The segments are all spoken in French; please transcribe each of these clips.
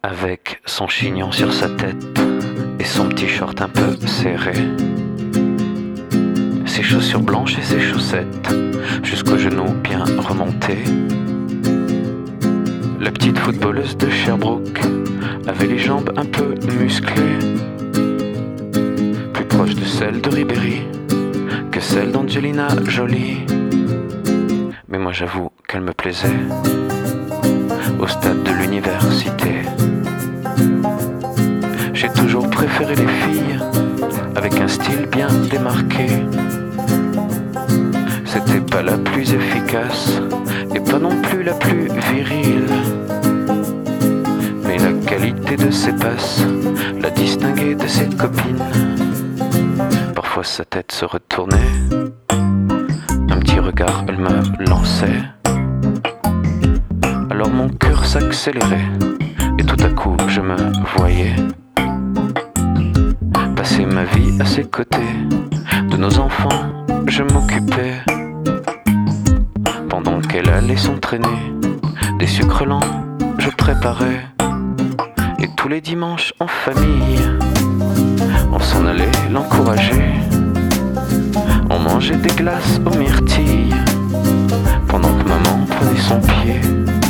avec son chignon sur sa tête et son petit short un peu serré, ses chaussures blanches et ses chaussettes jusqu'aux genoux bien remontés. La petite footballeuse de Sherbrooke avait les jambes un peu musclées, plus proche de celles de Ribéry que celle d'Angelina Jolie. Mais moi j'avoue qu'elle me plaisait au stade de l'université. J'ai toujours préféré les filles avec un style bien démarqué. C'était pas la plus efficace et pas non plus la plus virile, mais la qualité de ses passes la distinguait de ses copines. Parfois sa tête se retournait, un petit regard elle me lançait. Alors mon cœur s'accélérait et tout à coup je me voyais passer ma vie à ses côtés. De nos enfants je m'occupais pendant qu'elle allait s'entraîner. Des sucres lents je préparais et tous les dimanches en famille on s'en allait l'encourager. On mangeait des glaces aux myrtilles pendant que maman prenait son pied.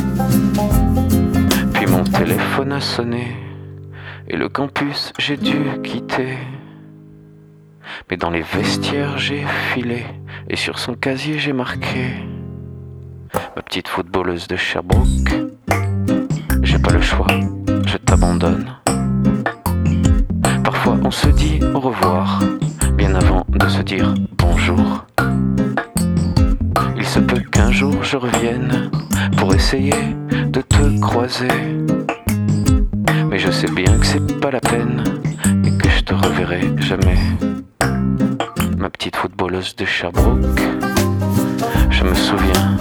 Puis mon téléphone a sonné et le campus j'ai dû quitter. Mais dans les vestiaires j'ai filé et sur son casier j'ai marqué: ma petite footballeuse de Sherbrooke, j'ai pas le choix, je t'abandonne. Parfois on se dit au revoir bien avant de se dire bonjour. Il se peut qu'un jour je revienne pour essayer de te croiser, mais je sais bien que c'est pas la peine et que je te reverrai jamais. Ma petite footballeuse de Sherbrooke, je me souviens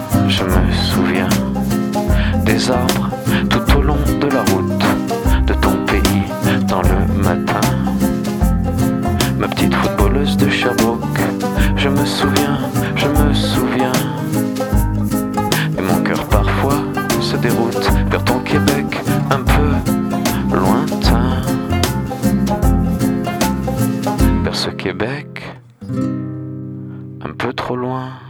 des arbres tout au long de la route de ton pays dans le matin. Ma petite footballeuse de Sherbrooke, je me souviens. Et mon cœur parfois se déroute vers ton Québec un peu lointain, vers ce Québec un peu trop loin.